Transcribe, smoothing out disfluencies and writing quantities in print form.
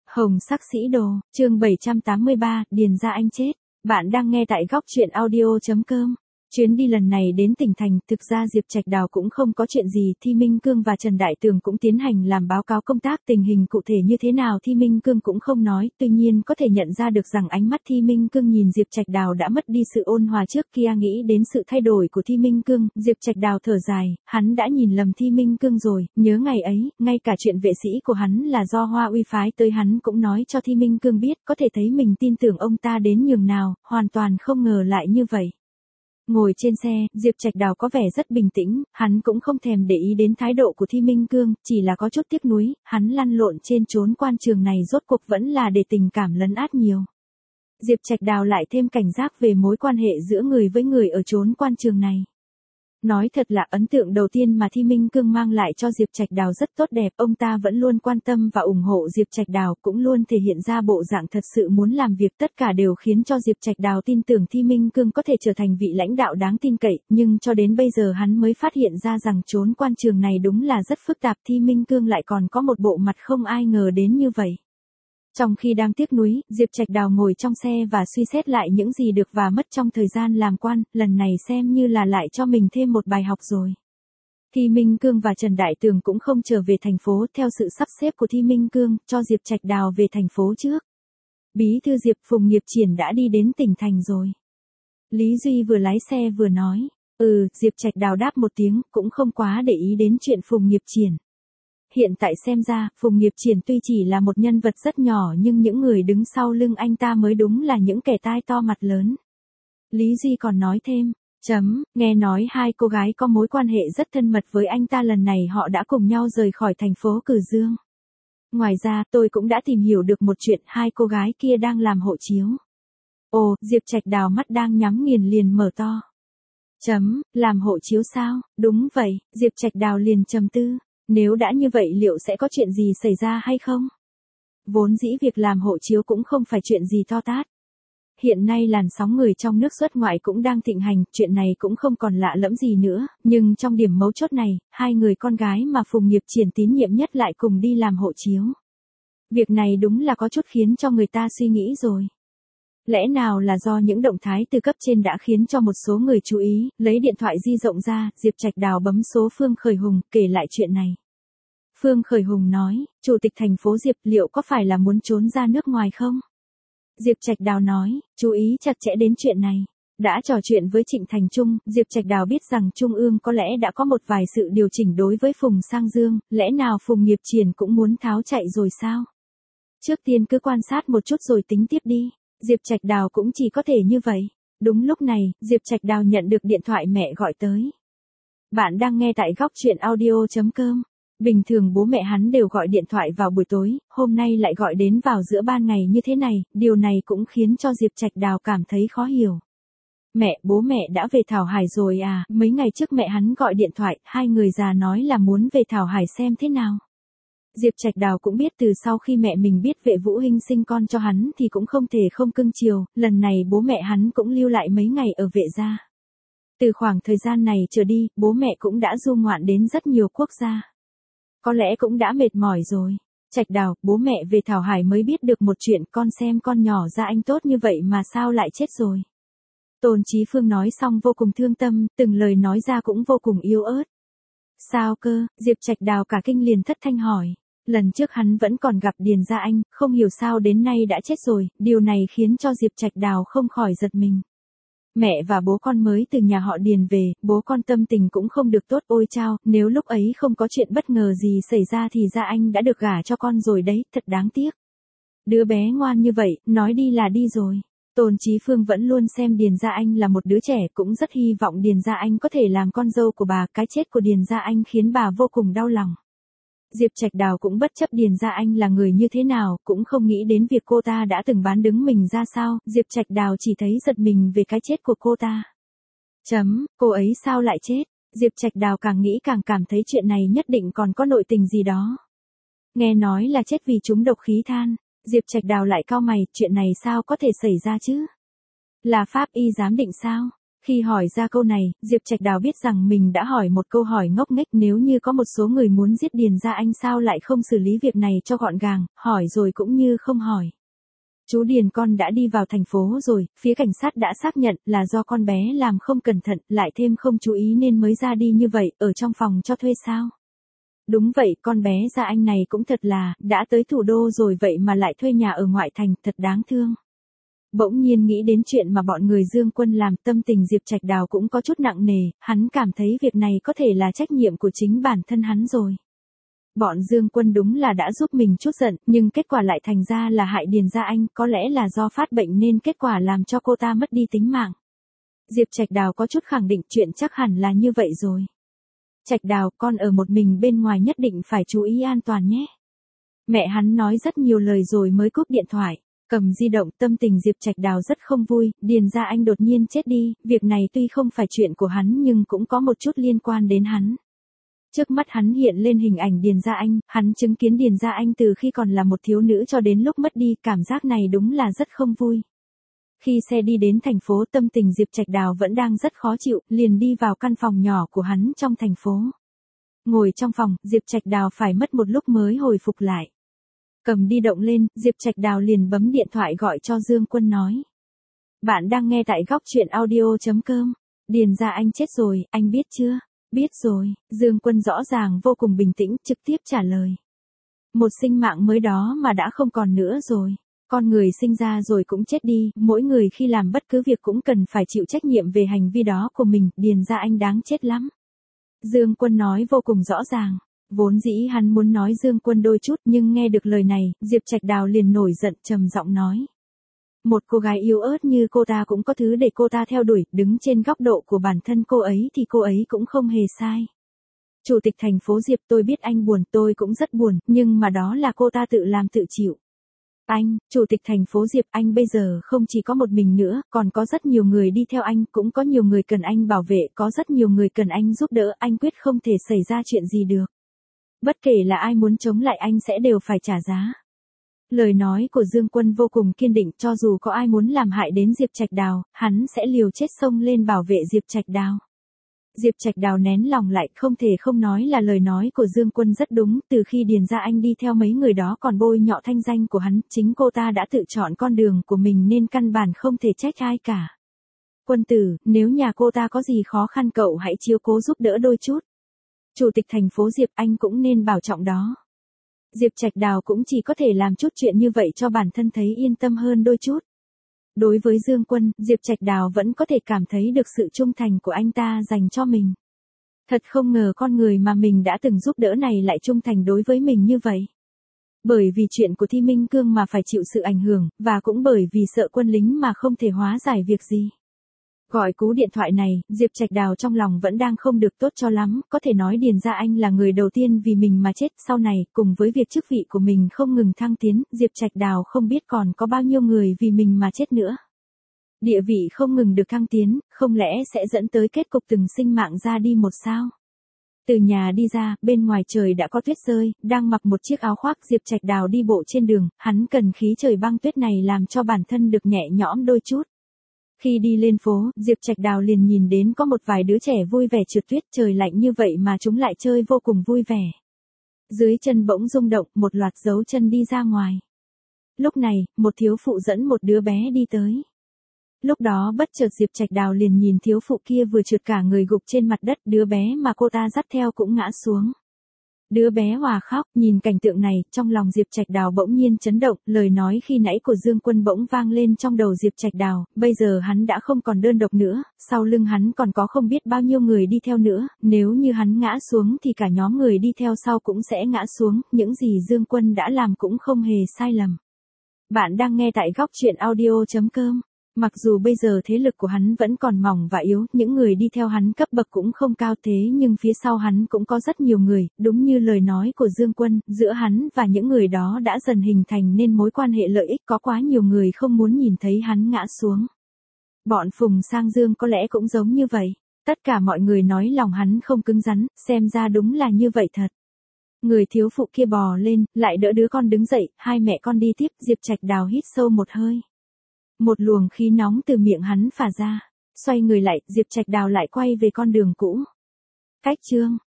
Hồng sắc sĩ đồ, chương 783, Điền Gia Anh chết. Bạn đang nghe tại góc truyện audio.com. Chuyến đi lần này đến tỉnh thành, thực ra Diệp Trạch Đào cũng không có chuyện gì, Thi Minh Cương và Trần Đại Tường cũng tiến hành làm báo cáo công tác, tình hình cụ thể như thế nào Thi Minh Cương cũng không nói, tuy nhiên có thể nhận ra được rằng ánh mắt Thi Minh Cương nhìn Diệp Trạch Đào đã mất đi sự ôn hòa trước kia, nghĩ đến sự thay đổi của Thi Minh Cương, Diệp Trạch Đào thở dài, hắn đã nhìn lầm Thi Minh Cương rồi, nhớ ngày ấy, ngay cả chuyện vệ sĩ của hắn là do Hoa Uy phái tới hắn cũng nói cho Thi Minh Cương biết, có thể thấy mình tin tưởng ông ta đến nhường nào, hoàn toàn không ngờ lại như vậy. Ngồi trên xe, Diệp Trạch Đào có vẻ rất bình tĩnh, hắn cũng không thèm để ý đến thái độ của Thi Minh Cương, chỉ là có chút tiếc nuối, hắn lăn lộn trên chốn quan trường này rốt cuộc vẫn là để tình cảm lấn át nhiều. Diệp Trạch Đào lại thêm cảnh giác về mối quan hệ giữa người với người ở chốn quan trường này. Nói thật là ấn tượng đầu tiên mà Thi Minh Cương mang lại cho Diệp Trạch Đào rất tốt đẹp, ông ta vẫn luôn quan tâm và ủng hộ Diệp Trạch Đào, cũng luôn thể hiện ra bộ dạng thật sự muốn làm việc, tất cả đều khiến cho Diệp Trạch Đào tin tưởng Thi Minh Cương có thể trở thành vị lãnh đạo đáng tin cậy, nhưng cho đến bây giờ hắn mới phát hiện ra rằng chốn quan trường này đúng là rất phức tạp, Thi Minh Cương lại còn có một bộ mặt không ai ngờ đến như vậy. Trong khi đang tiếc nuối, Diệp Trạch Đào ngồi trong xe và suy xét lại những gì được và mất trong thời gian làm quan, lần này xem như là lại cho mình thêm một bài học rồi. Thi Minh Cương và Trần Đại Tường cũng không trở về thành phố, theo sự sắp xếp của Thi Minh Cương, cho Diệp Trạch Đào về thành phố trước. Bí thư Diệp, Phùng Nghiệp Triển đã đi đến tỉnh thành rồi. Lý Duy vừa lái xe vừa nói. Diệp Trạch Đào đáp một tiếng, cũng không quá để ý đến chuyện Phùng Nghiệp Triển. Hiện tại xem ra, Phùng Nghiệp Triển tuy chỉ là một nhân vật rất nhỏ nhưng những người đứng sau lưng anh ta mới đúng là những kẻ tai to mặt lớn. Lý Duy còn nói thêm, nghe nói hai cô gái có mối quan hệ rất thân mật với anh ta, lần này họ đã cùng nhau rời khỏi thành phố Cử Dương. Ngoài ra, tôi cũng đã tìm hiểu được một chuyện, hai cô gái kia đang làm hộ chiếu. Ồ, Diệp Trạch Đào mắt đang nhắm nghiền liền mở to. Làm hộ chiếu sao? Đúng vậy, Diệp Trạch Đào liền trầm tư. Nếu đã như vậy liệu sẽ có chuyện gì xảy ra hay không? Vốn dĩ việc làm hộ chiếu cũng không phải chuyện gì to tát. Hiện nay làn sóng người trong nước xuất ngoại cũng đang thịnh hành, chuyện này cũng không còn lạ lẫm gì nữa, nhưng trong điểm mấu chốt này, hai người con gái mà Phùng Nghiệp Triển tín nhiệm nhất lại cùng đi làm hộ chiếu. Việc này đúng là có chút khiến cho người ta suy nghĩ rồi. Lẽ nào là do những động thái từ cấp trên đã khiến cho một số người chú ý, lấy điện thoại di động ra, Diệp Trạch Đào bấm số Phương Khởi Hùng, kể lại chuyện này. Phương Khởi Hùng nói, Chủ tịch thành phố Diệp liệu có phải là muốn trốn ra nước ngoài không? Diệp Trạch Đào nói, chú ý chặt chẽ đến chuyện này. Đã trò chuyện với Trịnh Thành Trung, Diệp Trạch Đào biết rằng Trung ương có lẽ đã có một vài sự điều chỉnh đối với Phùng Sang Dương, lẽ nào Phùng Nghiệp Triển cũng muốn tháo chạy rồi sao? Trước tiên cứ quan sát một chút rồi tính tiếp đi. Diệp Trạch Đào cũng chỉ có thể như vậy. Đúng lúc này, Diệp Trạch Đào nhận được điện thoại mẹ gọi tới. Bạn đang nghe tại góc truyện audio.com. Bình thường bố mẹ hắn đều gọi điện thoại vào buổi tối, hôm nay lại gọi đến vào giữa ban ngày như thế này, điều này cũng khiến cho Diệp Trạch Đào cảm thấy khó hiểu. Mẹ, bố mẹ đã về Thảo Hải rồi à? Mấy ngày trước mẹ hắn gọi điện thoại, hai người già nói là muốn về Thảo Hải xem thế nào. Diệp Trạch Đào cũng biết từ sau khi mẹ mình biết Vệ Vũ Hinh sinh con cho hắn thì cũng không thể không cưng chiều, lần này bố mẹ hắn cũng lưu lại mấy ngày ở Vệ gia. Từ khoảng thời gian này trở đi, bố mẹ cũng đã du ngoạn đến rất nhiều quốc gia. Có lẽ cũng đã mệt mỏi rồi. Trạch Đào, bố mẹ về Thảo Hải mới biết được một chuyện, con xem con nhỏ Gia Anh tốt như vậy mà sao lại chết rồi. Tôn Chí Phương nói xong vô cùng thương tâm, từng lời nói ra cũng vô cùng yếu ớt. Sao cơ? Diệp Trạch Đào cả kinh liền thất thanh hỏi. Lần trước hắn vẫn còn gặp Điền Gia Anh, không hiểu sao đến nay đã chết rồi, điều này khiến cho Diệp Trạch Đào không khỏi giật mình. Mẹ và bố con mới từ nhà họ Điền về, bố con tâm tình cũng không được tốt, ôi chao, nếu lúc ấy không có chuyện bất ngờ gì xảy ra thì Gia Anh đã được gả cho con rồi đấy, thật đáng tiếc. Đứa bé ngoan như vậy, nói đi là đi rồi. Tôn Chí Phương vẫn luôn xem Điền Gia Anh là một đứa trẻ, cũng rất hy vọng Điền Gia Anh có thể làm con dâu của bà, cái chết của Điền Gia Anh khiến bà vô cùng đau lòng. Diệp Trạch Đào cũng bất chấp Điền Gia Anh là người như thế nào, cũng không nghĩ đến việc cô ta đã từng bán đứng mình ra sao, Diệp Trạch Đào chỉ thấy giật mình về cái chết của cô ta. Cô ấy sao lại chết? Diệp Trạch Đào càng nghĩ càng cảm thấy chuyện này nhất định còn có nội tình gì đó. Nghe nói là chết vì trúng độc khí than, Diệp Trạch Đào lại cau mày, chuyện này sao có thể xảy ra chứ? Là pháp y giám định sao? Khi hỏi ra câu này, Diệp Trạch Đào biết rằng mình đã hỏi một câu hỏi ngốc nghếch, nếu như có một số người muốn giết Điền Gia Anh sao lại không xử lý việc này cho gọn gàng, hỏi rồi cũng như không hỏi. Chú Điền con đã đi vào thành phố rồi, phía cảnh sát đã xác nhận là do con bé làm không cẩn thận, lại thêm không chú ý nên mới ra đi như vậy, ở trong phòng cho thuê sao? Đúng vậy, con bé Gia Anh này cũng thật là, đã tới thủ đô rồi vậy mà lại thuê nhà ở ngoại thành, thật đáng thương. Bỗng nhiên nghĩ đến chuyện mà bọn người Dương Quân làm, tâm tình Diệp Trạch Đào cũng có chút nặng nề, hắn cảm thấy việc này có thể là trách nhiệm của chính bản thân hắn rồi. Bọn Dương Quân đúng là đã giúp mình chút giận, nhưng kết quả lại thành ra là hại Điền Gia Anh, có lẽ là do phát bệnh nên kết quả làm cho cô ta mất đi tính mạng. Diệp Trạch Đào có chút khẳng định chuyện chắc hẳn là như vậy rồi. Trạch Đào, con ở một mình bên ngoài nhất định phải chú ý an toàn nhé. Mẹ hắn nói rất nhiều lời rồi mới cúp điện thoại. Cầm di động, tâm tình Diệp Trạch Đào rất không vui, Điền Gia Anh đột nhiên chết đi, việc này tuy không phải chuyện của hắn nhưng cũng có một chút liên quan đến hắn. Trước mắt hắn hiện lên hình ảnh Điền Gia Anh, hắn chứng kiến Điền Gia Anh từ khi còn là một thiếu nữ cho đến lúc mất đi, cảm giác này đúng là rất không vui. Khi xe đi đến thành phố, tâm tình Diệp Trạch Đào vẫn đang rất khó chịu, liền đi vào căn phòng nhỏ của hắn trong thành phố. Ngồi trong phòng, Diệp Trạch Đào phải mất một lúc mới hồi phục lại. Cầm di động lên, Diệp Trạch Đào liền bấm điện thoại gọi cho Dương Quân nói. Bạn đang nghe tại góc truyện audio.com. Điền Gia Anh chết rồi, anh biết chưa? Biết rồi, Dương Quân rõ ràng vô cùng bình tĩnh, trực tiếp trả lời. Một sinh mạng mới đó mà đã không còn nữa rồi. Con người sinh ra rồi cũng chết đi, mỗi người khi làm bất cứ việc cũng cần phải chịu trách nhiệm về hành vi đó của mình, Điền Gia Anh đáng chết lắm. Dương Quân nói vô cùng rõ ràng. Vốn dĩ hắn muốn nói Dương Quân đôi chút nhưng nghe được lời này, Diệp Trạch Đào liền nổi giận trầm giọng nói. Một cô gái yếu ớt như cô ta cũng có thứ để cô ta theo đuổi, đứng trên góc độ của bản thân cô ấy thì cô ấy cũng không hề sai. Chủ tịch thành phố Diệp, tôi biết anh buồn, tôi cũng rất buồn, nhưng mà đó là cô ta tự làm tự chịu. Anh, Chủ tịch thành phố Diệp, anh bây giờ không chỉ có một mình nữa, còn có rất nhiều người đi theo anh, cũng có nhiều người cần anh bảo vệ, có rất nhiều người cần anh giúp đỡ, anh quyết không thể xảy ra chuyện gì được. Bất kể là ai muốn chống lại anh sẽ đều phải trả giá. Lời nói của Dương Quân vô cùng kiên định, cho dù có ai muốn làm hại đến Diệp Trạch Đào, hắn sẽ liều chết xông lên bảo vệ Diệp Trạch Đào. Diệp Trạch Đào nén lòng lại, không thể không nói là lời nói của Dương Quân rất đúng, từ khi Điền Gia Anh đi theo mấy người đó còn bôi nhọ thanh danh của hắn, chính cô ta đã tự chọn con đường của mình nên căn bản không thể trách ai cả. Quân tử, nếu nhà cô ta có gì khó khăn cậu hãy chiếu cố giúp đỡ đôi chút. Chủ tịch thành phố Diệp, anh cũng nên bảo trọng đó. Diệp Trạch Đào cũng chỉ có thể làm chút chuyện như vậy cho bản thân thấy yên tâm hơn đôi chút. Đối với Dương Quân, Diệp Trạch Đào vẫn có thể cảm thấy được sự trung thành của anh ta dành cho mình. Thật không ngờ con người mà mình đã từng giúp đỡ này lại trung thành đối với mình như vậy. Bởi vì chuyện của Thi Minh Cương mà phải chịu sự ảnh hưởng, và cũng bởi vì sợ quân lính mà không thể hóa giải việc gì. Gọi cú điện thoại này, Diệp Trạch Đào trong lòng vẫn đang không được tốt cho lắm, có thể nói Điền Gia Anh là người đầu tiên vì mình mà chết, sau này, cùng với việc chức vị của mình không ngừng thăng tiến, Diệp Trạch Đào không biết còn có bao nhiêu người vì mình mà chết nữa. Địa vị không ngừng được thăng tiến, không lẽ sẽ dẫn tới kết cục từng sinh mạng ra đi một sao? Từ nhà đi ra, bên ngoài trời đã có tuyết rơi, đang mặc một chiếc áo khoác, Diệp Trạch Đào đi bộ trên đường, hắn cần khí trời băng tuyết này làm cho bản thân được nhẹ nhõm đôi chút. Khi đi lên phố, Diệp Trạch Đào liền nhìn đến có một vài đứa trẻ vui vẻ trượt tuyết, trời lạnh như vậy mà chúng lại chơi vô cùng vui vẻ. Dưới chân bỗng rung động, một loạt dấu chân đi ra ngoài. Lúc này, một thiếu phụ dẫn một đứa bé đi tới. Lúc đó bất chợt Diệp Trạch Đào liền nhìn thiếu phụ kia vừa trượt cả người gục trên mặt đất, đứa bé mà cô ta dắt theo cũng ngã xuống. Đứa bé hòa khóc, nhìn cảnh tượng này, trong lòng Diệp Trạch Đào bỗng nhiên chấn động, lời nói khi nãy của Dương Quân bỗng vang lên trong đầu Diệp Trạch Đào, bây giờ hắn đã không còn đơn độc nữa, sau lưng hắn còn có không biết bao nhiêu người đi theo nữa, nếu như hắn ngã xuống thì cả nhóm người đi theo sau cũng sẽ ngã xuống, những gì Dương Quân đã làm cũng không hề sai lầm. Bạn đang nghe tại góc truyện audio.com. Mặc dù bây giờ thế lực của hắn vẫn còn mỏng và yếu, những người đi theo hắn cấp bậc cũng không cao thế nhưng phía sau hắn cũng có rất nhiều người, đúng như lời nói của Dương Quân, giữa hắn và những người đó đã dần hình thành nên mối quan hệ lợi ích, có quá nhiều người không muốn nhìn thấy hắn ngã xuống. Bọn Phùng Sang Dương có lẽ cũng giống như vậy, tất cả mọi người nói lòng hắn không cứng rắn, xem ra đúng là như vậy thật. Người thiếu phụ kia bò lên, lại đỡ đứa con đứng dậy, hai mẹ con đi tiếp, Diệp Trạch Đào hít sâu một hơi. Một luồng khí nóng từ miệng hắn phả ra. Xoay người lại, Diệp Trạch Đào lại quay về con đường cũ. Cách chương